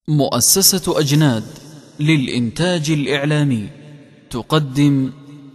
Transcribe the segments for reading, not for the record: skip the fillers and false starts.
مؤسسة أجناد للإنتاج الإعلامي تقدم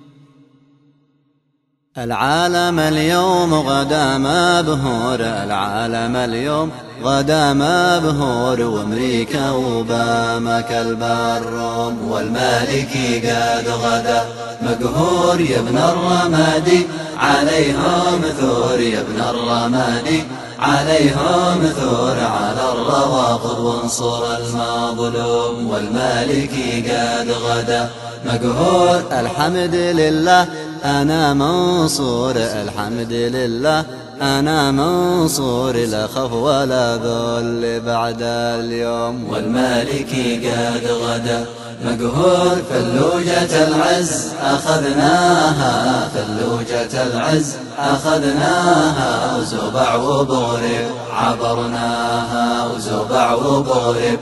العالم اليوم غدا مبهور، العالم اليوم غدا مبهور، وامريكا وأوباما كالبروم، والمالكي قد غدا مقهور. يا ابن الرمادي عليهم ثور، يا ابن الرمادي عليهم ثور، على الروافض وانصر المظلوم، والمالكي قد غدا مقهور. الحمد لله أنا منصور، الحمد لله أنا منصور، لا خوف ولا ذل بعد اليوم، والمالكي قد غدا مقهور. فلوجة العز أخذناها، فلوجة العز أخذناها، وزبع وبغرب عبرناها، وزبع وبغرب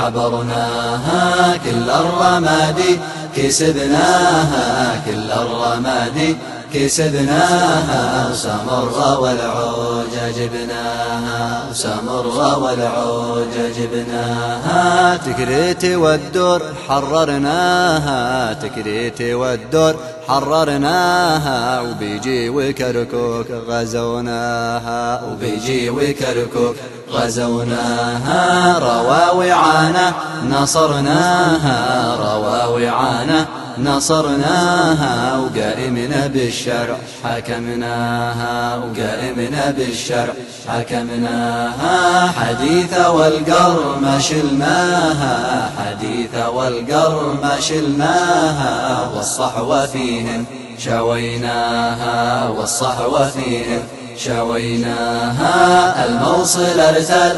عبرناها. كل الرمادي كسبناها، كل الرمادي كسبناها، وسمر والعوج جبناها، وسمر والعوج جبناها. تكريت والدور حررناها، تكريت والدور حررناها، وبيجي وكركوك غزوناها، وبيجي وكركوك غزوناها. رواوعانا نصرناها، رواوعانا نصرناها، وقائمنا بالشرع حكمناها، وقائمنا بالشرع حكمناها. حديث والقرم شلناها، حديث والقرم شلناها، والصحوة فيهن شويناها، والصحوة فيهن شويناها. الموصل ارتل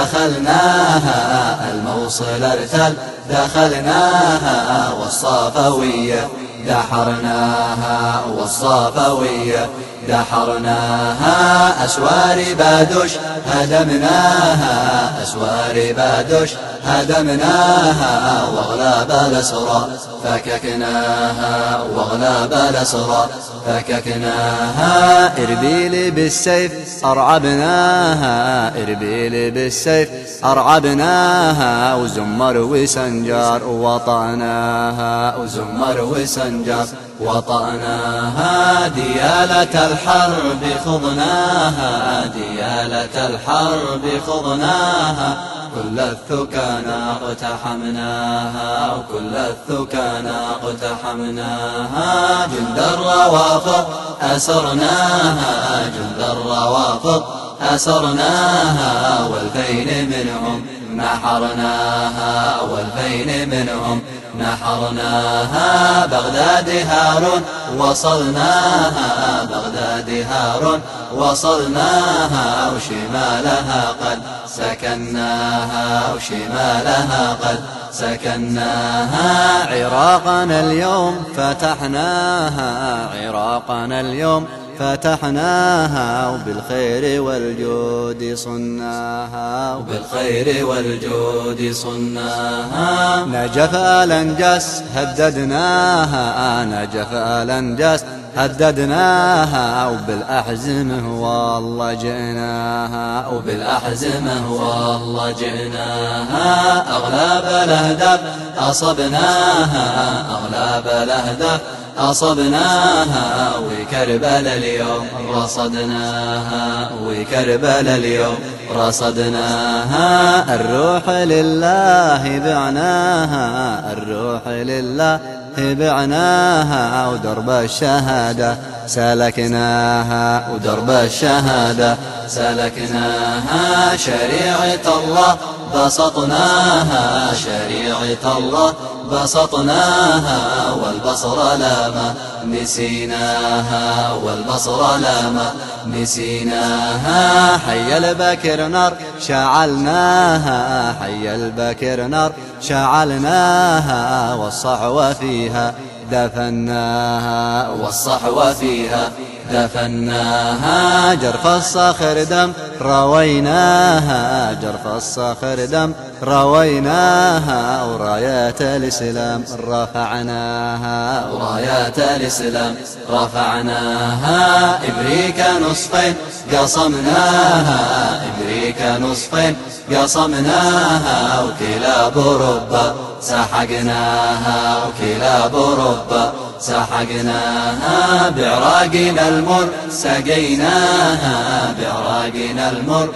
دخلناها، الموصل ارتل دخلناها، والصافوية دحرناها، والصافوية دحرناها. أسوار بادوش هدمناها، أسوار بادوش هدمناها، واغلاب الأسرى فككناها، واغلاب الأسرى فككناها. إربيل بالسيف أرعبناها، إربيل بالسيف أرعبناها، وزمر وسنجار وطأناها، وزمر وسنجار وطأناها. ديالة الحرب خضناها، ديالة الحرب خضناها، كل الثكانا اقتحمناها، وكل الثكانا اقتحمناها. جند الروافض أسرناها، جند الروافض أسرناها، والفين منهم نحرناها، والفين منهم نحرناها. بغداد هارون وصلناها، بغداد هارون وصلناها، وشمالها قد سكناها، وشمالها قد سكناها. عراقنا اليوم فتحناها، عراقنا اليوم فتحناها، وبالخير والجود صناها، وبالخير والجود صناها. نجف الأنجاس هددناها، نجف الأنجاس هددناها، وبالأحزمة والله جئناها، وبالأحزمة والله جئناها. أغلب الأهداف أصبناها، أغلب الأهداف أصبناها، وكربل اليوم رصدناها، وكربل اليوم رصدناها. الروح لله بعناها، الروح لله بعناها، ودرب الشهادة سلكناها، ودرب الشهادة سلكناها. شريعة الله بسطناها، شريعة الله بسطناها، والبصر لا ما نسيناها، والبصر لا ما نسيناها. حي البكر نار شعلناها، حي البكر نار شعلناها، والصحوة فيها دفناها، والصحوة فيها دفناها. جرف الصخر دم رويناها، جرف الصخر دم رويناها، ورايات الإسلام رفعناها، ورايات الإسلام رفعناها. إمريكا نصفين قصمناها، إمريكا كنصفين قصمناها وكلاب ربا سحقناها وكلاب ربا سحقناها بعراقنا المر سقيناها بعراقنا المر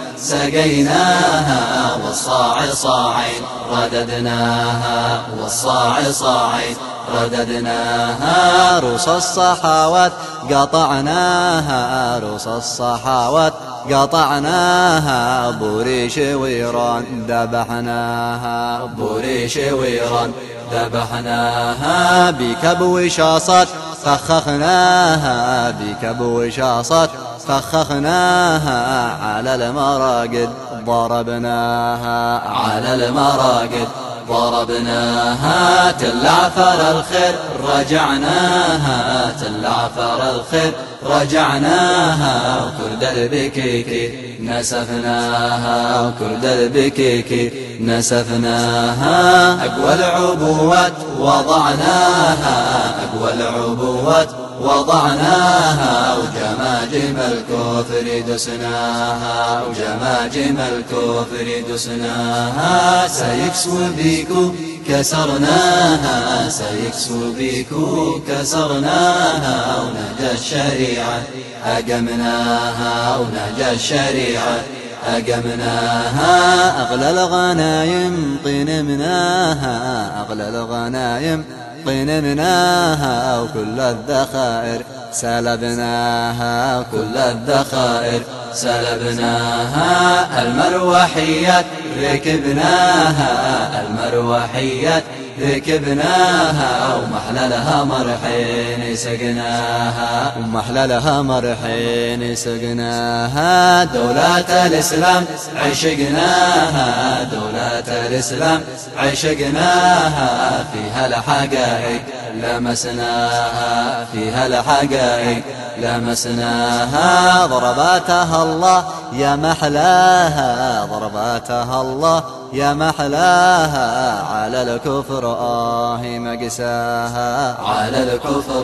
سقيناها والصاع صاعين رددناها والصاع صاعين رددناها رؤوس الصحوات قطعناها رؤوس الصحوات قطعناها بوريش ويران ذبحناها بوريش ويران ذبحناها بكبو شاصات فخخناها بكبو شاصات فخخناها على المراقد ضربناها على المراقد ضربناها تلعفر الخير رجعناها تلعفر الخير رجعناها وكرد البكيكي نسفناها وكرد البكيكي نسفناها أقوى العبوات وضعناها أقوى العبوات وضعناها وجماجم الكفر دسناها وجماجم الكفر دسناها سيكسو بيكو كسرناها سيكسو بيكو كسرناها ونجى الشريعة أقمناها ونجى الشريعة أقمناها أغلى الغنايم طنمناها أغلى الغنايم طنمناها وكل الذخائر سلبناها كل الذخائر سلبناها المروحيات ركبناها المروحيات ركبناها ومحللها مرحين سقناها ومحللها مرحين سقناها دولة الإسلام عشقناها دولة الإسلام عشقناها فيها الحقائق لمسناها فيها الحقائق لمسناها ضرباتها الله يا محلاها ضرباتها الله يا محلاها على الكفر مقساها على الكفر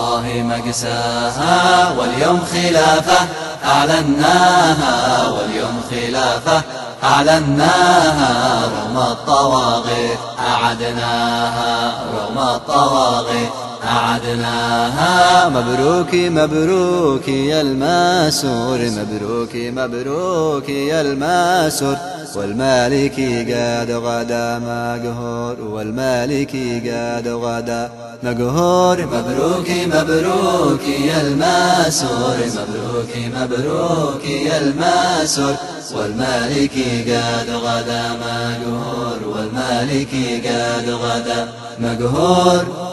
مقساها واليوم خلافة أعلناها واليوم خلافة أعلناها رغم الطواغيت أعدناها رغم الطواغيت أعدناها مبروك مبروك يا الماسور مبروك مبروك يا الماسور والمالكي قاد غدا مقهور والمالكي قاد غدا مقهور مبروك مبروك يا الماسور مبروك مبروك يا الماسور والمالكي قاد غدا مقهور والمالكي قاد غدا مقهور